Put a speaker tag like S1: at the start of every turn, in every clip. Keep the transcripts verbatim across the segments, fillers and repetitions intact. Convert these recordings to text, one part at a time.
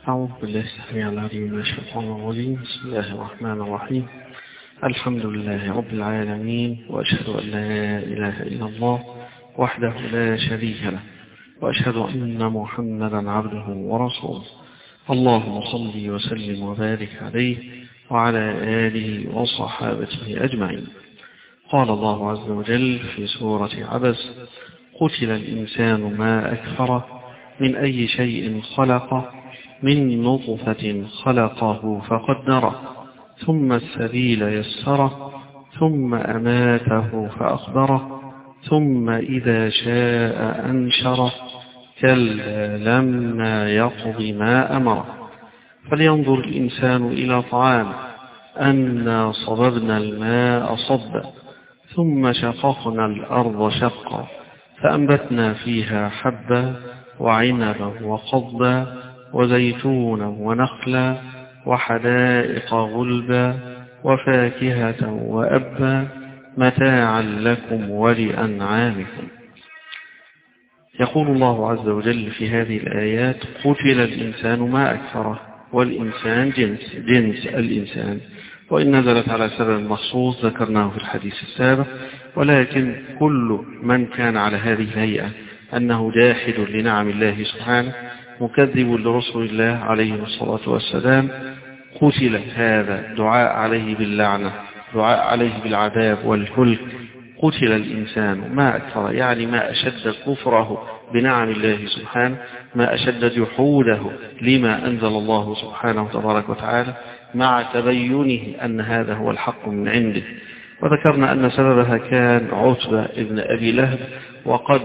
S1: أعوذ بالله السميع العليم من الشيطان الرجيم. بسم الله الرحمن الرحيم. الحمد لله رب العالمين، وأشهد أن لا إله إلا الله وحده لا شريك له، وأشهد أن محمدا عبده ورسوله. اللهم صل وسلم وبارك عليه وعلى آله وصحابته أجمعين. قال الله عز وجل في سورة عبس: قتل الإنسان ما أكفره من أي شيء خلقه من نطفة خلقه فقدره ثم السبيل يسره ثم أماته فأخبره ثم إذا شاء أنشره كلا لما يقض ما أمره. فلينظر الإنسان إلى طعامه أنا صببنا الماء صبا ثم شققنا الأرض شقا فأنبتنا فيها حبا وعنبا وقضبا وزيتونا ونخلا وحدائق غلبا وفاكهة وأبا متاعا لكم ولأنعامكم. يقول الله عز وجل في هذه الآيات: قتل الإنسان ما أكفره. والإنسان جنس جنس الإنسان، وإن نزلت على سبب مخصوص ذكرناه في الحديث السابق، ولكن كل من كان على هذه الهيئة أنه جاحد لنعم الله سبحانه مكذب لرسل الله عليه الصلاة والسلام قتل. هذا دعاء عليه باللعنة، دعاء عليه بالعذاب والهلك. قتل الإنسان ما أكفر، يعني ما أشد كفره بنعم الله سبحانه، ما أشد جحوده لما أنزل الله سبحانه تبارك وتعالى، مع تبينه أن هذا هو الحق من عنده. وذكرنا أن سببها كان عتبة ابن أبي لهب، وقد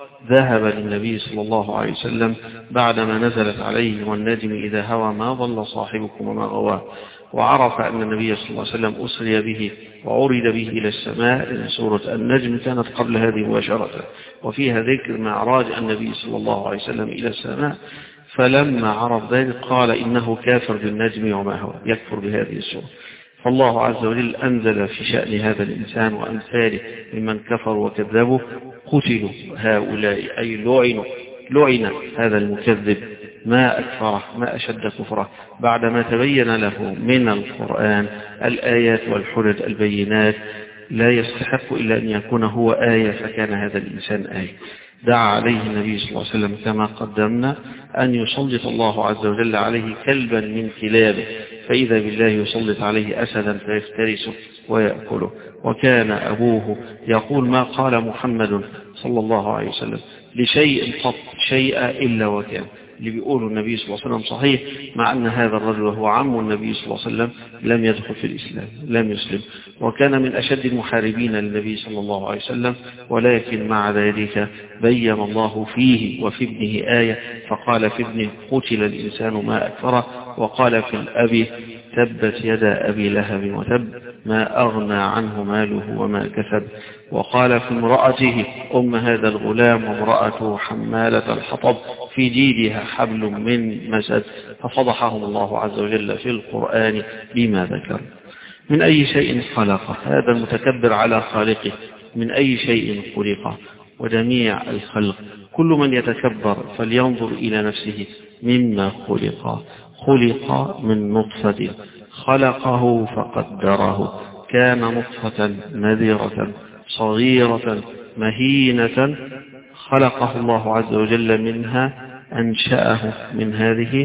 S1: ذهب للنبي صلى الله عليه وسلم بعدما نزلت عليه: والنجم إذا هوى ما ضل صاحبكم وما غوى. وعرف أن النبي صلى الله عليه وسلم أسري به وعرض به إلى السماء. إن سورة النجم كانت قبل هذه مباشرة، وفيها ذكر معراج النبي صلى الله عليه وسلم إلى السماء. فلما عرف ذلك قال: إنه كافر بالنجم وما هو، يكفر بهذه السورة. فالله عز وجل أنزل في شأن هذا الإنسان وأمثاله ممن كفروا وكذبوا: قتلوا هؤلاء، أي لعنوا، لعن هذا المكذب ما أكفره، ما أشد كفره، بعدما تبين له من القرآن الآيات والحجج البينات. لا يستحق إلا أن يكون هو آية، فكان هذا الإنسان آية. دعا عليه النبي صلى الله عليه وسلم كما قدمنا أن يسلط الله عز وجل عليه كلبا من كلابه، فإذا بالله يسلط عليه أسدا فيفترسه ويأكله. وكان أبوه يقول: ما قال محمد صلى الله عليه وسلم لشيء قط شيئا إلا وكان. اللي بيقوله النبي صلى الله عليه وسلم صحيح، مع أن هذا الرجل وهو عم النبي صلى الله عليه وسلم لم يدخل في الإسلام، لم يسلم، وكان من أشد المحاربين للنبي صلى الله عليه وسلم. ولكن مع ذلك بين الله فيه وفي ابنه آية، فقال في ابنه: قتل الإنسان ما أكفره. وقال في الأب: تبت يدا أبي لهب وتب ما أغنى عنه ماله وما كسب. وقال في امرأته أم هذا الغلام: وامرأته حمالة الحطب في جيدها حبل من مسد. ففضحهم الله عز وجل في القرآن بما ذكر. من أي شيء خلقه، هذا المتكبر على خالقه، من أي شيء خلقه. وجميع الخلق كل من يتكبر فلينظر إلى نفسه مما خلق. خلق من نطفة خلقه فقدره، كان نطفة نذرة صغيرة مهينة، خلقه الله عز وجل منها، أنشأه من هذه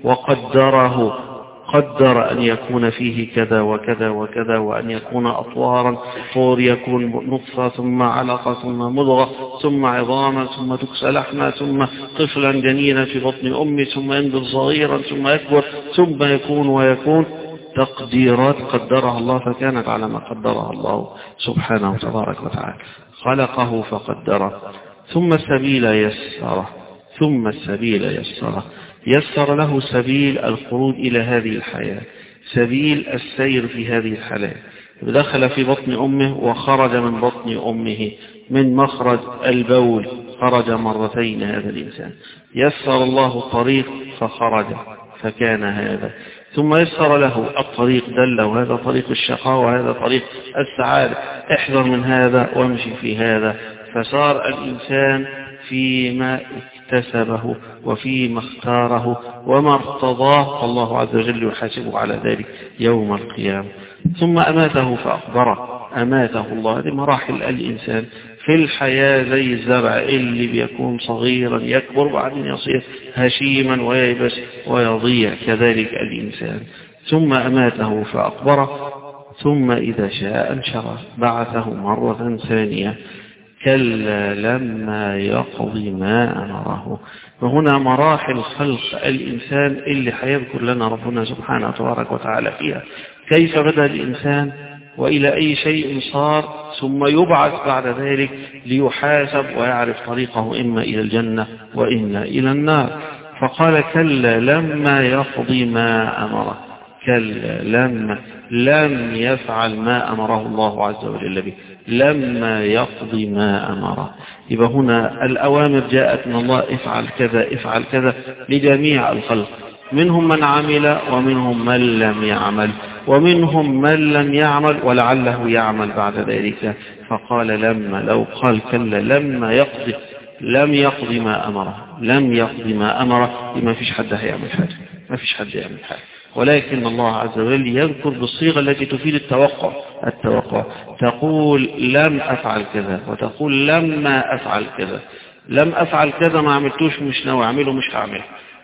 S1: وقدره. قدر أن يكون فيه كذا وكذا وكذا، وأن يكون أطوارا، طور يكون نطفة ثم علقة ثم مضغة ثم عظاما ثم تكسى لحما ثم طفلا جنينا في بطن أمه ثم ينبت صغيرا ثم يكبر ثم يكون ويكون. تقديرات قدرها الله، فكانت على ما قدرها الله سبحانه وتبارك وتعالى. خلقه فقدره ثم السبيل يسره، ثم السبيل يسره، يسر له سبيل الخروج إلى هذه الحياة، سبيل السير في هذه الحياة. دخل في بطن أمه وخرج من بطن أمه، من مخرج البول خرج مرتين هذا الإنسان. يسر الله الطريق فخرج فكان هذا، ثم يسر له الطريق دل، وهذا طريق الشقاء وهذا طريق السعادة، احذر من هذا وامشي في هذا. فصار الإنسان فيما اكتسبه وفيما اختاره وما ارتضاه، فالله عز وجل يحاسبه على ذلك يوم القيامة. ثم أماته فأقبره، أماته الله. هذه مراحل الإنسان في الحياة زي الزرع اللي بيكون صغيرا يكبر بعدين يصير هشيما وييبس ويضيع، كذلك الإنسان. ثم أماته فأقبره ثم إذا شاء أنشره، بعثه مرة ثانية. كلا لما يقضي ما أمره. وهنا مراحل خلق الإنسان اللي حيذكر لنا ربنا سبحانه وتبارك وتعالى فيها كيف بدأ الإنسان وإلى أي شيء صار، ثم يبعث بعد ذلك ليحاسب ويعرف طريقه إما إلى الجنة وإما إلى النار. فقال كلا لما يقضي ما أمره. كلا لما لم يفعل ما أمره الله عز وجل به، لما يقضي ما أمره. يبقى هنا الأوامر جاءت من الله، افعل كذا افعل كذا لجميع الخلق، منهم من عمل ومنهم من لم يعمل، ومنهم من لم يعمل ولعله يعمل بعد ذلك. فقال لما، لو قال كلا لما يقضي، لم يقضي ما أمره، لم يقضي ما أمره، ما فيش حد هيعمل حاجة، ما فيش حد يعمل حاجة. ولكن الله عز وجل يذكر بالصيغة التي تفيد التوقع. التوقع تقول لم أفعل كذا، وتقول لما أفعل كذا. لم أفعل كذا ما عملتوش، مش ناوي أعمله، مش هعمله.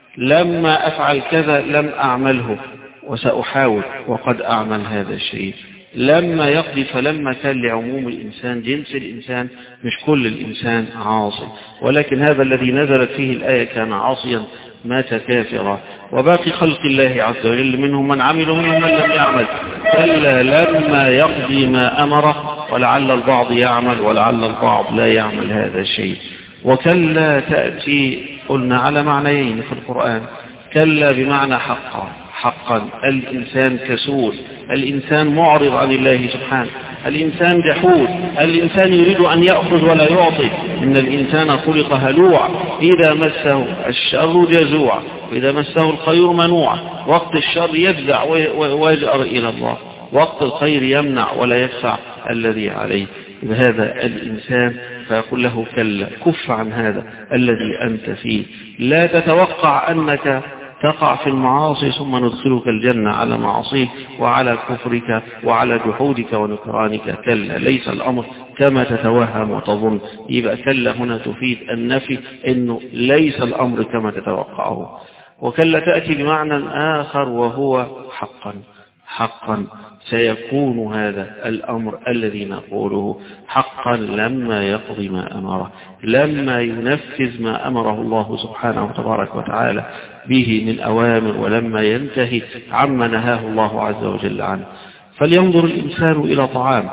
S1: لما أفعل كذا لم أعمله وسأحاول وقد أعمل هذا الشيء. لما يقضي، فلما كان لعموم الإنسان، جنس الإنسان، مش كل الإنسان عاصي، ولكن هذا الذي نزلت فيه الآية كان عاصيا مات كافرا. وباقي خلق الله عز وجل منهم من عمل ومنهم من لم يعمل. كلا لما يقضي ما أمره، ولعل البعض يعمل ولعل البعض لا يعمل هذا الشيء. وكلا تأتي قلنا على معنيين في القرآن. كلا بمعنى حقا، حقا الإنسان كسول، الإنسان معرض عن الله سبحانه، الإنسان جحود، الإنسان يريد أن يأخذ ولا يعطي. إن الإنسان خلق هلوعا، إذا مسه الشر جزوعا، وإذا مسه الخير منوعا. وقت الشر يفزع ويجأر إلى الله، وقت الخير يمنع ولا يدفع الذي عليه. هذا الإنسان فيقول له كلا، كف عن هذا الذي أنت فيه. لا تتوقع أنك تقع في المعاصي ثم ندخلك الجنة على معاصيك وعلى كفرك وعلى جحودك ونكرانك. كلا، ليس الأمر كما تتوهم وتظن. يبقى كلا هنا تفيد النفي، إنه ليس الأمر كما تتوقعه. وكلا تأتي بمعنى آخر وهو حقا، حقا سيكون هذا الأمر الذي نقوله حقا لما يقضي ما أمره، لما ينفذ ما أمره الله سبحانه وتبارك وتعالى به من أوامر، ولما ينتهي عما نهاه الله عز وجل عنه. فلينظر الإنسان إلى طعام.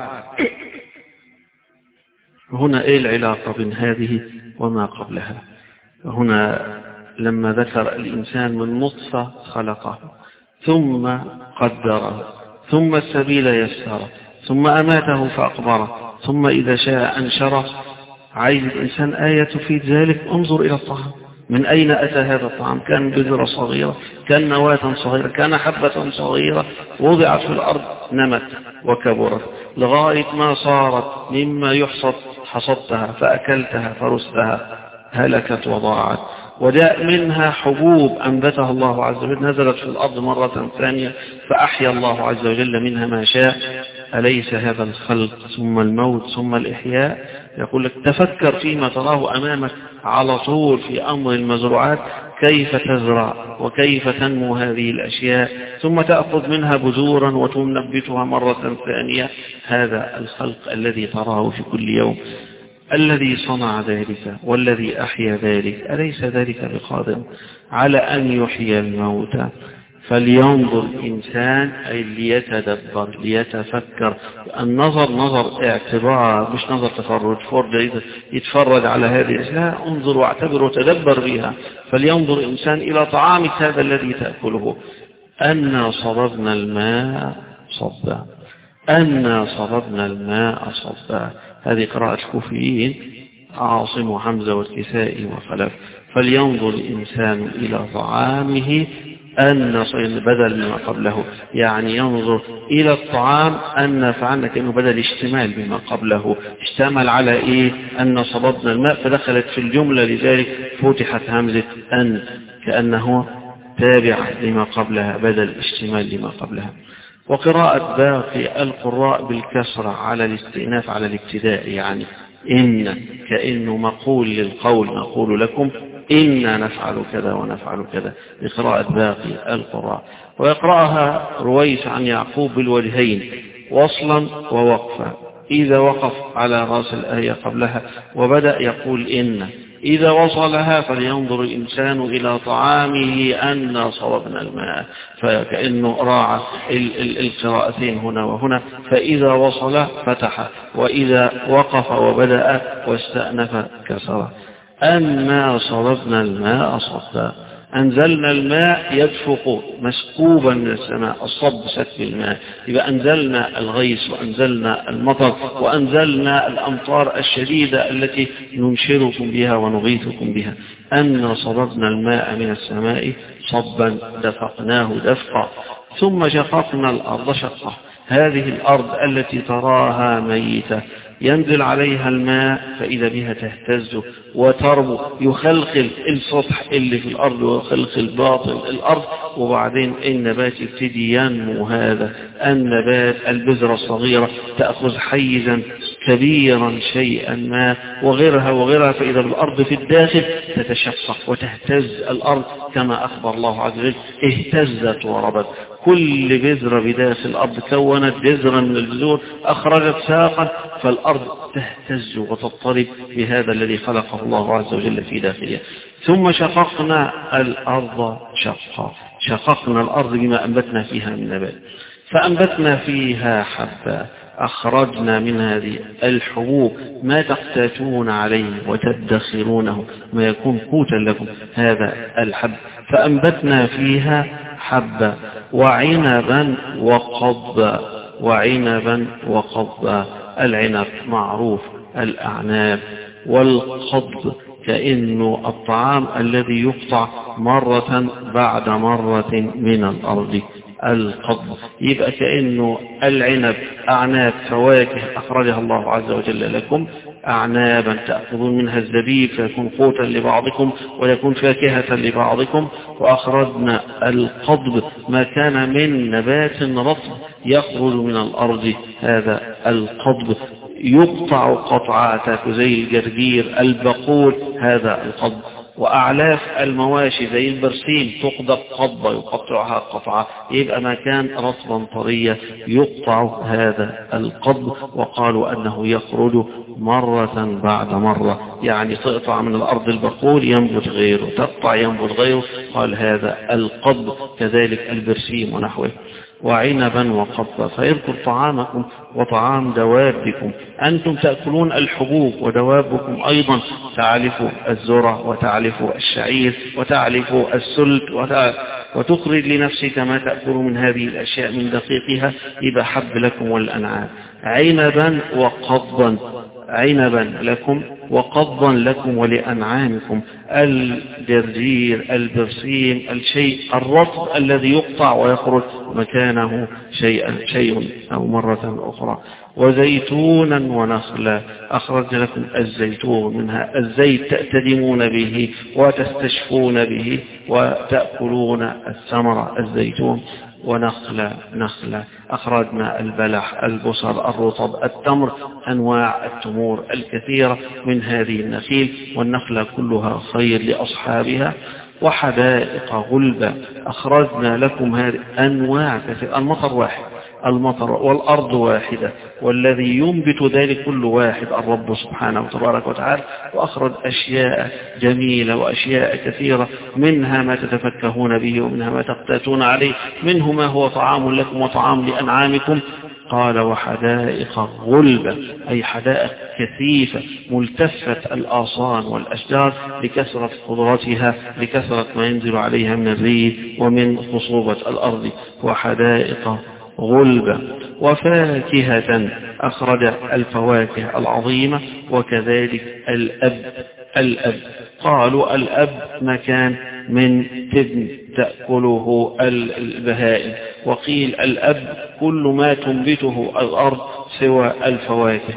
S1: هنا إيه العلاقة بين هذه وما قبلها؟ هنا لما ذكر الإنسان من نطفة خلقه، ثم قدره، ثم السبيل يسره، ثم أماته فأقبره، ثم إذا شاء أنشره. عايز الإنسان آية تفيد ذلك، انظر إلى الطعام. من أين أتى هذا الطعام؟ كان بذرة صغيرة، كان نواة صغيرة، كان حبة صغيرة وضعت في الأرض، نمت وكبرت لغاية ما صارت مما يحصد، حصدتها فأكلتها فرستها، هلكت وضاعت. وجاء منها حبوب أنبتها الله عز وجل، نزلت في الأرض مرة ثانية فأحيا الله عز وجل منها ما شاء. أليس هذا الخلق ثم الموت ثم الإحياء؟ يقول لك تفكر فيما تراه أمامك على طول في أمر المزروعات، كيف تزرع وكيف تنمو هذه الأشياء، ثم تأخذ منها بذورا وتنبتها مرة ثانية. هذا الخلق الذي تراه في كل يوم، الذي صنع ذلك والذي أحيا ذلك، أليس ذلك بقادر على أن يحيي الموتى؟ فلينظر الإنسان، أي ليتدبر ليتفكر. النظر نظر اعتبار، مش نظر تفرج، فرج يتفرج على هذه، لا، انظر واعتبر وتدبر بها. فلينظر الإنسان إلى طعامك هذا الذي تأكله. أنا صببنا الماء صبا، أنا صببنا الماء صبا. هذه قراءة الكوفيين، عاصم وحمزة والكسائي وخلف. فلينظر الإنسان إلى طعامه أن بدل ما قبله، يعني ينظر إلى الطعام أن فعلنا كأنه بدل اشتمال بما قبله، اشتمل على إيه؟ أن صببنا الماء فدخلت في الجملة، لذلك فتحت همزة أن كأنه تابع لما قبلها بدل اشتمال لما قبلها. وقراءة باقي القراء بالكسرة على الاستئناف على الابتداء، يعني إن كأنه مقول للقول نقول لكم إنا نفعل كذا ونفعل كذا بقراءة باقي القراء. ويقرأها رويس عن يعقوب بالوجهين وصلا ووقفا، إذا وقف على رأس الآية قبلها وبدأ يقول إن، إذا وصلها فلينظر الإنسان إلى طعامه أن صببنا الماء، فكأنه راعى القراءتين هنا وهنا، فإذا وصل فتح، وإذا وقف وبدأ واستأنف كسر. أنا صببنا الماء صبا، أنزلنا الماء يدفق مسكوبا من السماء، الصب سكب الماء، يبقى أنزلنا الغيث وأنزلنا المطر وأنزلنا الأمطار الشديدة التي ننشركم بها ونغيثكم بها. أن صببنا الماء من السماء صبا دفقناه دفقا، ثم شققنا الأرض شقا. هذه الأرض التي تراها ميتة ينزل عليها الماء فإذا بها تهتز وتربو، يخلخل السطح اللي في الأرض ويخلخل باطن الأرض، وبعدين النبات يبتدي ينمو. هذا النبات البذرة الصغيرة تأخذ حيزا كبيرا شيئا ما وغيرها وغيرها، فإذا بالأرض في الداخل تتشقق وتهتز الأرض كما أخبر الله عز وجل اهتزت وربت. كل بذرة بداخل الأرض كونت بذرة من البذور أخرجت ساقا، فالأرض تهتز وتضطرب بهذا الذي خلقه الله عز وجل في داخلها. ثم شققنا الأرض شقا، شققنا الأرض بما أنبتنا فيها من نبات، فأنبتنا فيها حبا، أخرجنا من هذه الحبوب ما تقتاتون عليه وتدخرونه، ما يكون قوتا لكم هذا الحب، فأنبتنا فيها حبا وعنبا وقضبا، وعنبا وقضبا. العنب معروف الأعناب، والقضب كأنه الطعام الذي يقطع مرة بعد مرة من الأرض، القضب. يبقى كأنه العنب أعناب فواكه أخرجها الله عز وجل لكم، أعنابا تأخذون منها الزبيب فيكون قوتا لبعضكم ويكون فاكهة لبعضكم. وأخرجنا القضب ما كان من نبات رطب يخرج من الأرض، هذا القضب يقطع قطعات زي الجرجير البقول، هذا القضب. وأعلاف المواشي زي البرسيم تقضب قضبة يقطعها قطعة، يبقى ما كان رطبا طريا يقطع هذا القضب. وقالوا أنه يخرج مرة بعد مرة، يعني تقطع من الأرض البقول ينبت غيره، تقطع ينبت غيره، قال هذا القضب. كذلك البرسيم ونحوه. وعنبا وقضبا، فيذكر طعامكم وطعام دوابكم. أنتم تأكلون الحبوب ودوابكم أيضا تعلف الذرة وتعلف الشعير وتعلف السلت وتخرج لنفسك ما تأكل من هذه الأشياء من دقيقها، يبقى حب لكم والأنعام. عنبا وقضبا، عنبا لكم وقضبا لكم ولأنعامكم. الجرجير البرسيم الشيء الرطب الذي يقطع ويخرج مكانه شيئا شيء أو مرة أخرى. وزيتونا ونخلا، أخرج لكم الزيتون منها الزيت تأتدمون به وتستشفون به وتأكلون الثمرة الزيتون. ونخلا، نخلا أخرجنا البلح البصر الرطب التمر، أنواع التمور الكثيرة من هذه النخيل، والنخلة كلها خير لأصحابها. وحدائق غلبا، أخرجنا لكم هذه أنواع كثيرة. المطر واحد، المطر والأرض واحدة، والذي ينبت ذلك كل واحد الرب سبحانه وتبارك وتعالى. وأخرج أشياء جميلة وأشياء كثيرة، منها ما تتفكهون به ومنها ما تقتاتون عليه، منه ما هو طعام لكم وطعام لأنعامكم. قال وحدائق غلبة، أي حدائق كثيفة ملتفة الآصان والأشجار لكثرة خضرتها، لكثرة ما ينزل عليها من الريح ومن خصوبة الأرض. وحدائق غلبة. وفاكهة، أخرج الفواكه العظيمة، وكذلك الأب الأب. قالوا الأب مكان من تبن تأكله البهائم، وقيل الأب كل ما تنبته الأرض سوى الفواكه.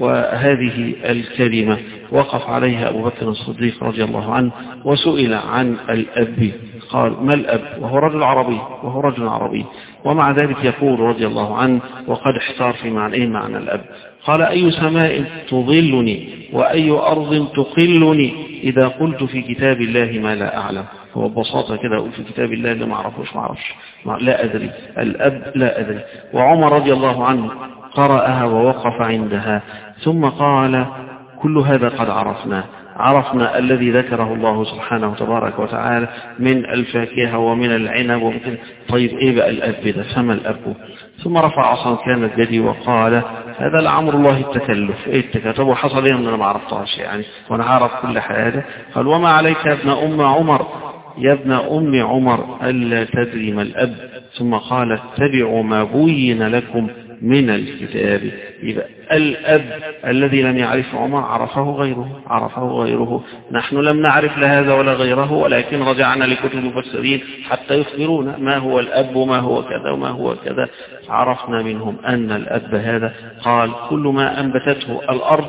S1: وهذه الكلمة وقف عليها أبو بكر الصديق رضي الله عنه وسئل عن الأب قال ما الأب، وهو رجل عربي وهو رجل عربي ومع ذلك يقول رضي الله عنه وقد احتار في معنى إيه معنى الأب. قال أي سماء تظلني وأي أرض تقلني إذا قلت في كتاب الله ما لا أعلم. هو ببساطة كده أقول في كتاب الله اللي ما أعرفوش ما أعرفش لا أدري. الأب لا أدري. وعمر رضي الله عنه قرأها ووقف عندها ثم قال كل هذا قد عرفنا عرفنا الذي ذكره الله سبحانه تبارك وتعالى من الفاكهة ومن العنب ومن طيب إيه بقى الأب ده فما الأب. ثم رفع عصا كانت بيدي وقال هذا لعمر الله التكلف. إيه التكلف وحصل إيه أن أنا ما عرفتهاش يعني وأنا عارف كل حاجة. قال وما عليك يا ابن أم عمر يا ابن أم عمر ألا تدري ما الأب. ثم قال اتبعوا ما بين لكم من الكتاب. يبقى الأب الذي لم يعرف عمر عرفه غيره عرفه غيره. نحن لم نعرف لهذا ولا غيره ولكن رجعنا لكتب المفسرين حتى يخبرونا ما هو الأب وما هو كذا وما هو كذا. عرفنا منهم أن الأب هذا قال كل ما أنبتته الأرض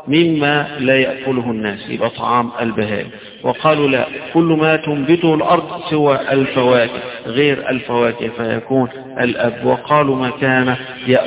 S1: مما لا يأكله الناس يبقى طعام البهائم. وقالوا لا كل ما تنبته الأرض سوى الفواكه غير الفواكه فيكون الأب. وقالوا ما كان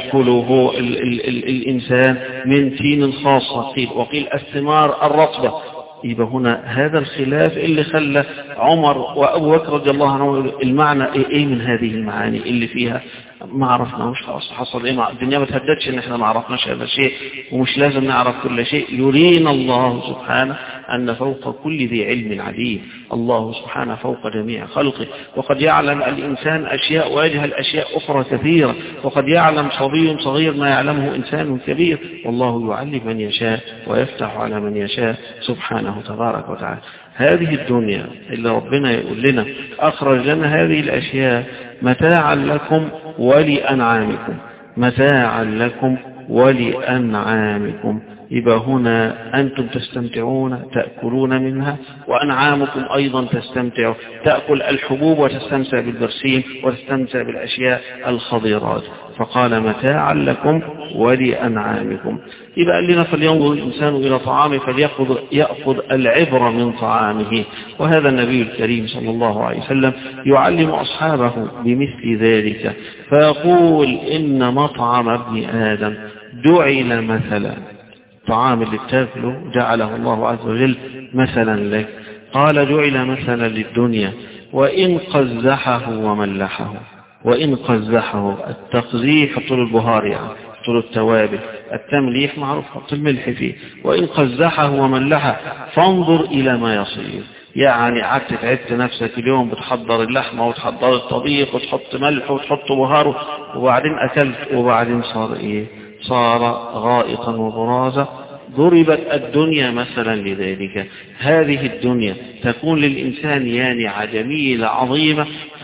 S1: يأكله ال ال ال الإنسان من تين خاصة قيل وقيل الثمار الرطبة. يبقى هنا هذا الخلاف اللي خلى عمر وأبو بكر رضي الله عنه المعنى إيه من هذه المعاني اللي فيها ما عرفناش خلاص حصل إيه مع الدنيا ما تهددش إن إحنا ما عرفناش هذا الشيء ومش لازم نعرف كل شيء. يرينا الله سبحانه أن فوق كل ذي علم عليم. الله سبحانه فوق جميع خلقه وقد يعلم الإنسان أشياء ويجهل أشياء أخرى كثيرة وقد يعلم صبي صغير ما يعلمه إنسان كبير والله يعلم من يشاء ويفتح على من يشاء سبحانه تبارك وتعالى. هذه الدنيا اللي ربنا يقول لنا أخرج لنا هذه الأشياء متاعا لكم ولأنعامكم متاعا لكم ولأنعامكم. يبقى هنا أنتم تستمتعون تأكلون منها وأنعامكم أيضا تستمتع تأكل الحبوب وتستمتع بالبرسيم وتستمتع بالأشياء الخضيرات. فقال متاعا لكم ولأنعامكم. يبقى قال لنا فلينظر الإنسان إلى طعامه فليأخذ يأخذ العبرة من طعامه. وهذا النبي الكريم صلى الله عليه وسلم يعلم أصحابه بمثل ذلك فيقول إن مطعم ابن آدم جعل مثلا. طعام اللي بتاكله جعله الله عز وجل مثلا لك. قال جعل مثلا للدنيا وإن قزحه وملحه. وإن قزحه التقزيح حط له البهار يعني حط له التوابل. التمليح معروف حط الملح فيه. وإن قزحه وملحه فانظر إلى ما يصير. يعني قعدت تعبت نفسك اليوم بتحضر اللحمة وتحضر الطبيخ وتحط ملح وتحط بهار وبعدين أكلت وبعدين صار إيه صار غائطا وبرازا. ضربت الدنيا مثلا لذلك. هذه الدنيا تكون للإنسان يانعة جميلة عظيمة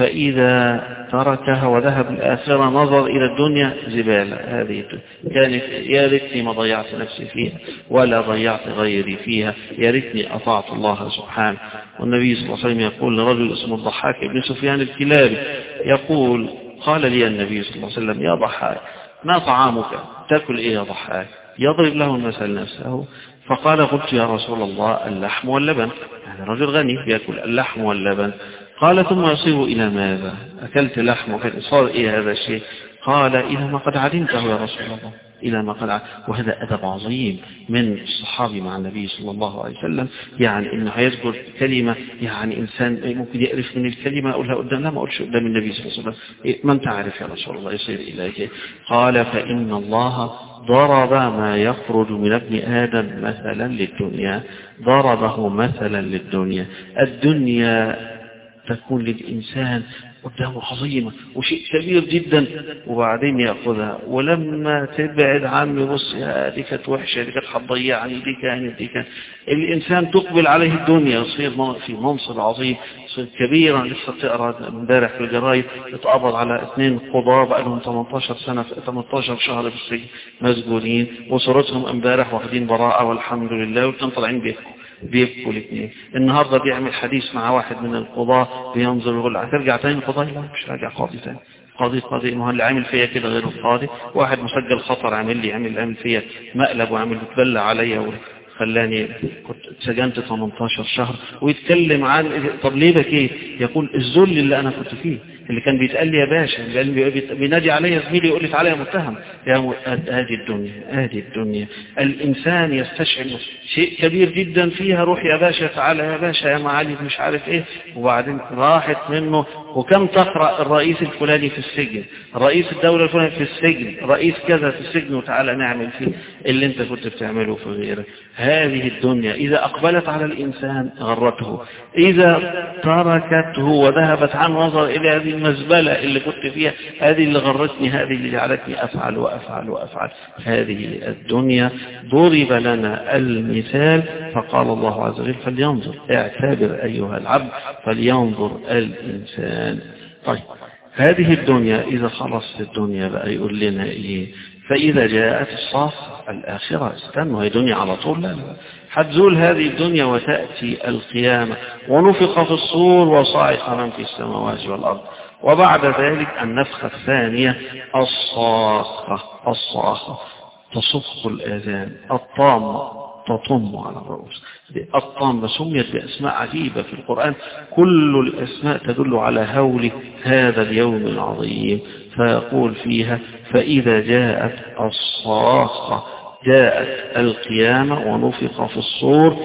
S1: فإذا تركها وذهب الآخرة نظر إلى الدنيا زبالة. هذه كانت يا ريتني ما ضيعت نفسي فيها ولا ضيعت غيري فيها يا ريتني أطعت الله سبحانه. والنبي صلى الله عليه وسلم يقول لرجل اسمه الضحاك بن سفيان الكلابي يقول قال لي النبي صلى الله عليه وسلم يا ضحاك ما طعامك تأكل إيه يا ضحاك. يضرب له المثل نفسه فقال قلت يا رسول الله اللحم واللبن. يعني رجل غني يأكل اللحم واللبن. قال ثم يصير إلى ماذا أكلت لحم وكذا صار إيه هذا الشيء. قال إلى ما قد علمته يا رسول الله إلى ما قد علمته. وهذا أدب عظيم من الصحابي مع النبي صلى الله عليه وسلم. يعني إنه هيذكر كلمة يعني إنسان ممكن يعرف من الكلمة أقولها قدام لا ما أقولش قدام النبي صلى الله عليه وسلم ما أنت عارف يا رسول الله يصير إليك. قال فإن الله ضرب ما يخرج من ابن آدم مثلا للدنيا ضربه مثلا للدنيا. الدنيا تكون للإنسان قدامه عظيمة وشيء كبير جدا وبعدين يأخذها ولما تبعد عنه بص يا دي كانت وحشة دي كانت هتضيعني دي كانت دي كانت. الإنسان تقبل عليه الدنيا يصير في منصب عظيم يصير كبيرا. لسه تقرأ امبارح في الجرايد اتقبض على اثنين قضاة بقى لهم ثمانية عشر سنة ثمانية عشر شهر في السجن مسجونين وصورتهم امبارح واخدين براءة والحمد لله وكانوا طالعين بيحكوا بيبكوا الاثنين. النهارده بيعمل حديث مع واحد من القضاة بينظر يقول هترجع تاني قضاء؟ لا مش راجع قاضي تاني. قاضي قاضي ما هو اللي عامل فيا كده غير القاضي. واحد مسجل خطر عامل لي عامل عامل فيا مقلب وعامل بتبلع عليا خلاني كنت سجنت ثمانية عشر شهر، ويتكلم عن طب ليه بكيت؟ يقول الذل اللي انا كنت فيه، اللي كان بيتقال لي يا باشا، اللي بينادي عليا زميلي يقول لي تعالى يا متهم. يا هذه الدنيا هذه الدنيا الانسان يستشعر شيء كبير جدا فيها، روح يا باشا تعالى يا باشا يا معالي مش عارف ايه، وبعدين راحت منه. وكم تقرأ الرئيس الفلاني في السجن، رئيس الدولة الفلاني في السجن، رئيس كذا في السجن، وتعالى نعمل فيه اللي انت كنت بتعمله في غيرك. هذه الدنيا إذا أقبلت على الإنسان غرته، إذا تركته وذهبت عن نظر إلى هذه المزبلة اللي كنت فيها، هذه اللي غرتني، هذه اللي جعلتني أفعل وأفعل وأفعل. هذه الدنيا ضرب لنا المثال فقال الله عز وجل فلينظر، اعتبر أيها العبد فلينظر الإنسان. طيب هذه الدنيا إذا خلصت الدنيا بقى يقول لنا إيه؟ فإذا جاءت الصاخة الآخرة، استنوا هي دنيا على طول؟ لا لا، حتزول هذه الدنيا وتأتي القيامة ونفخ في الصور وصعق من في السماوات والأرض، وبعد ذلك النفخة الثانية الصاخة. الصاخة تصخ الآذان، الطامة تطم على الرؤوس. الطامة سميت بأسماء عجيبة في القرآن، كل الأسماء تدل على هول هذا اليوم العظيم. فيقول فيها فإذا جاءت الصاخة، جاءت القيامة ونفخ في الصور،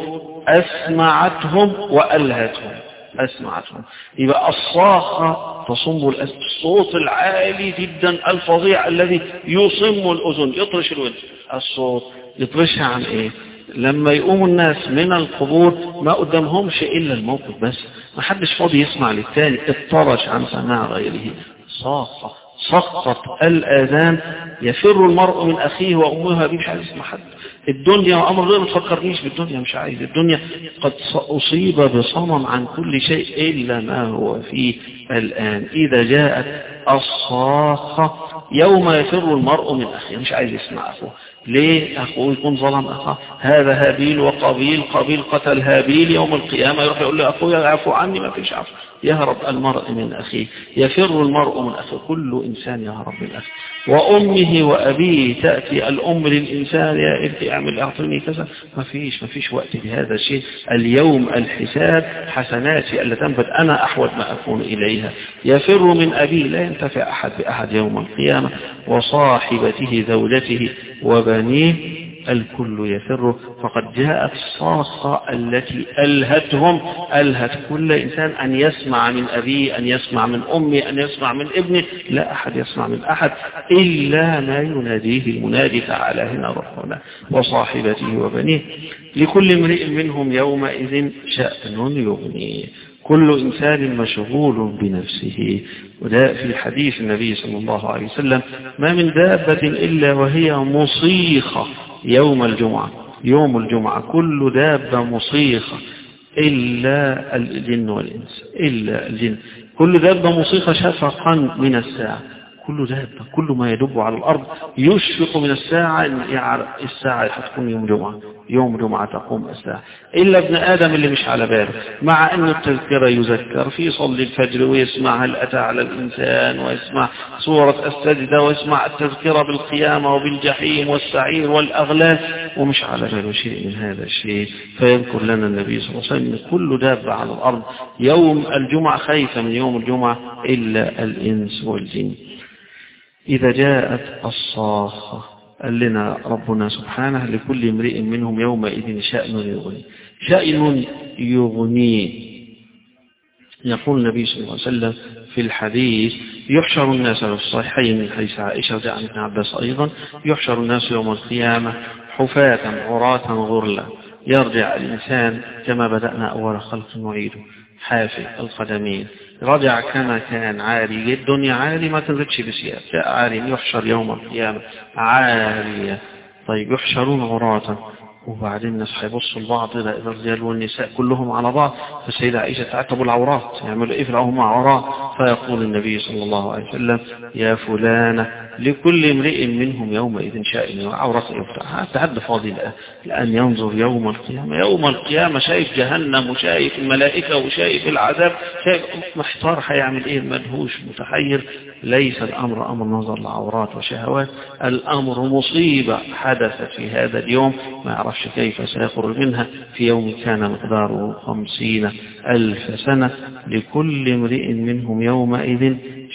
S1: أسمعتهم وألهتهم. أسمعتهم يبقى الصاخة تصم الصوت العالي جدا الفظيع الذي يصم الأذن، يطرش الودن. الصوت يطرشها عن إيه؟ لما يقوم الناس من القبور ما قدامهمش إلا الموقف بس، ما حدش فاضي يسمع للتاني، اطرش عن سماع غيره. صاخة سقط الآذان، يفر المرء من أخيه وأمها بيه، مش عايز يسمع حد. الدنيا وأمر الله ما تفكرنيش بالدنيا، مش عايز الدنيا، قد أصيب بصمم عن كل شيء إلا ما هو فيه الآن. إذا جاءت الصاخة يوم يفر المرء من أخيه، مش عايز يسمع أخوه. ليه؟ أخوه يكون ظلم أخاه، هذا هابيل وقابيل، قابيل قتل هابيل، يوم القيامة يروح يقول له أخويا يعفو عني، ما فيش عفو. يهرب المرء من أخيه، يفر المرء من أخيه، كل إنسان يهرب من أخيه. وأمه وأبيه، تأتي الأم للإنسان يا ابني اعمل أعطيني كذا، ما فيش ما فيش وقت لهذا الشيء. اليوم الحساب حسناتي التي تنفذ أنا أحوج ما أكون إليها. يفر من أبيه، لا ينتفع أحد بأحد يوم القيامة. وصاحبته زوجته وبنيه، الكل يفر. فقد جاءت الصاخة التي ألهتهم، ألهت كل إنسان أن يسمع من أبيه، أن يسمع من أمه، أن يسمع من ابنه، لا أحد يسمع من أحد إلا ما يناديه المنادي تعالى هنا ربنا. وصاحبته وبنيه، لكل امرئ منهم يومئذ شأن يغنيه، كل إنسان مشغول بنفسه. وده في حديث النبي صلى الله عليه وسلم ما من دابة إلا وهي مصيخة يوم الجمعة. يوم الجمعة كل دابة مصيخة إلا الجن والإنس، إلا الجن. كل دابة مصيخة شفقا من الساعة، كل دابة كل ما يدب على الأرض يشفق من الساعة، الساعة هتكون يوم جمعة، يوم جمعة تقوم الساعة، إلا ابن آدم اللي مش على باله. مع أن التذكرة يذكر في صلي الفجر ويسمع هل أتى على الإنسان، ويسمع سورة السجدة، ويسمع التذكرة بالقيامة وبالجحيم والسعير والأغلال، ومش على باله شيء من هذا الشيء. فيذكر لنا النبي صلى الله عليه وسلم كل دابة على الأرض يوم الجمعة خايفة من يوم الجمعة إلا الإنس والجن. إذا جاءت الصاخة، قال لنا ربنا سبحانه لكل امرئ منهم يومئذ شأن يغني. شأن يغني، يقول النبي صلى الله عليه وسلم في الحديث يحشر الناس في الصحيحين من حديث عائشة وجاء عن ابن عباس أيضا، يحشر الناس يوم القيامة حفاة عراة غرلا، يرجع الإنسان كما بدأنا أول خلق نعيده، حافي القدمين، رجع كما كان عاري، الدنيا عاري ما تنزلش بسياب، جاء عاري. يحشر يوم القيامة عارية. طيب يحشرون عراة، وبعدين الناس هيبصوا لبعض إلى الرجال والنساء كلهم على بعض. فالسيدة عائشة تعتبوا العورات، يعملوا إيه في العورات؟ فيقول النبي صلى الله عليه وسلم يا فلانة لكل امرئ منهم يومئذ شأن وعورته يفتح. تعد فاضل لأن ينظر يوم القيامة. يوم القيامة شايف جهنم وشايف الملائكة وشايف العذاب، شايف محتار هيعمل ايه، مدهوش متحير. ليس الأمر أمر نظر لعورات وشهوات، الأمر مصيبة حدثت في هذا اليوم ما يعرفش كيف سيخرج منها، في يوم كان مقداره خمسين ألف سنة. لكل امرئ منهم يومئذ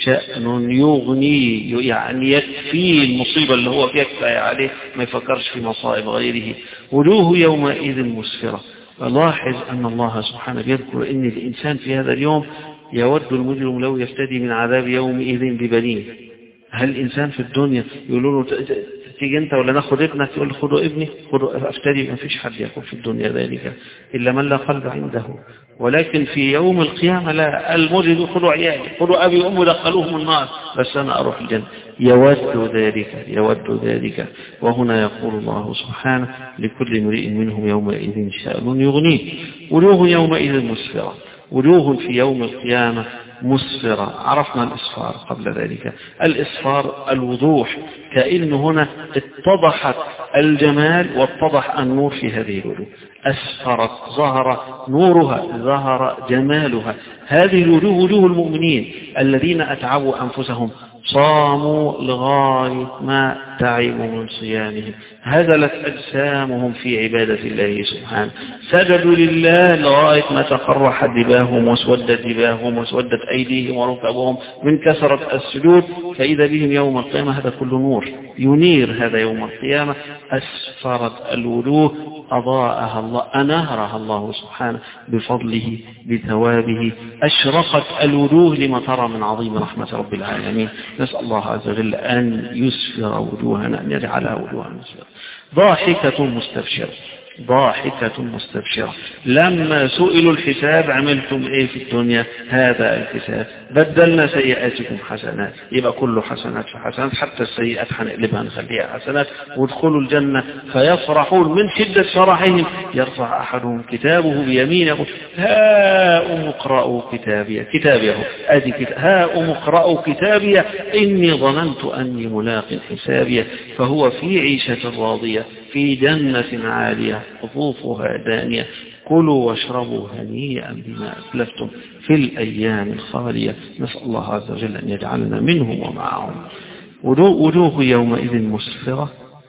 S1: شأن يغني، يعني يكفي المصيبة اللي هو فيها كفاية عليه، ما يفكرش في مصائب غيره. وجوه يومئذ مسفرة. لاحظ أن الله سبحانه يذكر أن الإنسان في هذا اليوم يود المجرم لو يفتدي من عذاب يومئذ ببنيه. هل الإنسان في الدنيا يقولوا له تيجي أنت ولا ناخد ابنك، يقول له خدوا ابني خدوا أفتدي؟ ما فيش حد يقول في الدنيا ذلك إلا من لا قلب عنده. ولكن في يوم القيامة لا، المجرم خدوا عيالي خدوا أبي وأمي دخلوهم النار بس أنا أروح الجنة. يود ذلك يود ذلك. وهنا يقول الله سبحانه لكل امرئ منهم يومئذ شأن يغنيه. وجوه يومئذ مسفرة. وجوه في يوم القيامة مسفرة. عرفنا الإصفار قبل ذلك. الإصفار الوضوح، كأن هنا اتضحت الجمال واتضح النور في هذه الوجوه. أسفرت، ظهر نورها، ظهر جمالها. هذه الوجوه وجوه المؤمنين الذين أتعبوا أنفسهم، صاموا لغاية ما تعبوا من صيامهم، هزلت أجسامهم في عبادة الله سبحانه، سجدوا لله لغاية ما تقرحت جباههم واسودت جباههم واسودت أيديهم وركبهم من كثرة السجود. فإذا بهم يوم القيامة هذا كله نور ينير هذا يوم القيامة. أسفرت الوجوه، أضاءها الله، أنهرها الله سبحانه بفضله بثوابه. أشرقت الوجوه لما ترى من عظيم رحمة رب العالمين. نسأل الله عز وجل أن يسفر وجوهنا، أن يجعلها وجوها مسفرة. ضاحكة مستبشرة. ضاحكة مستبشرة. لما سئلوا الحساب عملتم ايه في الدنيا؟ هذا الحساب، بدلنا سيئاتكم حسنات. يبقى كله حسنات في حسنات، حتى السيئات هنقلبها نخليها حسنات. وادخلوا الجنة فيفرحون من شدة فرحهم. يرفع أحدهم كتابه بيمينه هاؤم اقرأوا كتابي كتابيه أدي كتاب هاؤم اقرأوا كتابي إني ظننت أني ملاق حسابي. فهو في عيشة راضية في جنة عالية قطوفها دانية. كلوا واشربوا هنيئا بما أسلفتم في الأيام الخالية. نسأل الله عز وجل أن يجعلنا منهم ومعهم. وجوه يومئذ مسفرة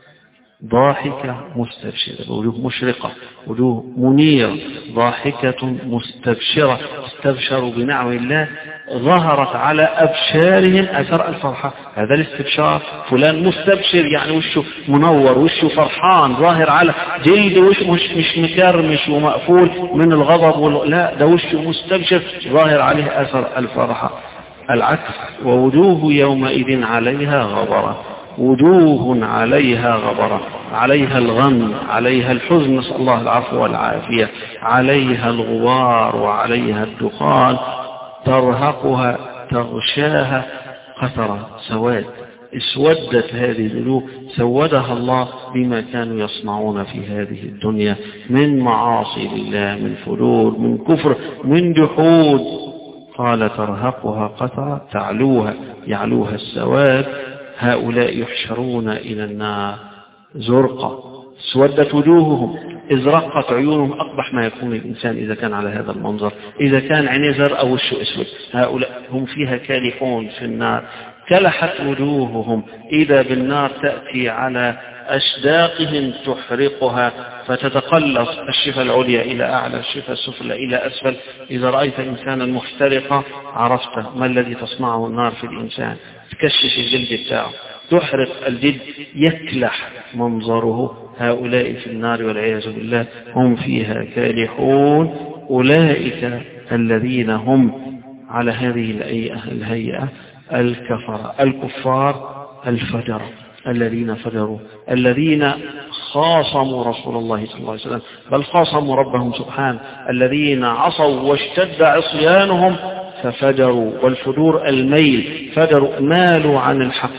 S1: ضاحكة مستبشرة. وجوه مشرقة، وجوه منيرة، ضاحكة مستبشرة. استبشروا بنعم الله، ظهرت على أبشارهم أثر الفرحة. هذا الاستبشار، فلان مستبشر يعني وشه منور، وشه فرحان، ظاهر على جلد، وش مش, مش مكرمش ومقفول من الغضب، لا ده وشه مستبشر ظاهر عليه أثر الفرحة. العكس، ووجوه يومئذ عليها غبرة. وجوه عليها غبرة، عليها الغم، عليها الحزن، نسأل الله العفو والعافية، عليها الغبار وعليها الدخان، ترهقها تغشاها قترة، سواد. اسودت هذه الوجوه، سودها الله بما كانوا يصنعون في هذه الدنيا من معاصي لله، من فجور، من كفر، من جحود. قال ترهقها قترة، تعلوها يعلوها السواد. هؤلاء يحشرون إلى النار زرقا، سودت وجوههم، ازرقت عيونهم. أقبح ما يكون الإنسان إذا كان على هذا المنظر، إذا كان عينيه زرقاء أو وشه أسود. هؤلاء هم فيها كالحون في النار. كلحت وجوههم، إذا بالنار تأتي على أشداقهم تحرقها، فتتقلص الشفة العليا إلى أعلى، الشفة السفلى إلى أسفل. إذا رأيت إنسانا محترقا عرفت ما الذي تصنعه النار في الإنسان. تكشف الجلد بتاعه، تحرق الجلد، يكلح منظره. هؤلاء في النار والعياذ بالله هم فيها كالحون. أولئك الذين هم على هذه الهيئة الكفر الكفار الفجر، الذين فجروا، الذين خاصموا رسول الله صلى الله عليه وسلم، بل خاصموا ربهم سبحانه، الذين عصوا واشتد عصيانهم ففجروا. والفجور الميل، فجروا، مالوا عن الحق،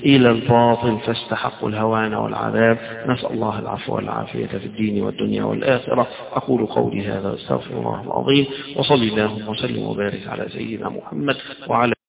S1: إلى الباطل فاستحقوا الهوان والعذاب. نسأل الله العفو والعافية في الدين والدنيا والآخرة. أقول قولي هذا واستغفر الله العظيم، وصلي اللهم وسلم وبارك على سيدنا محمد وعلى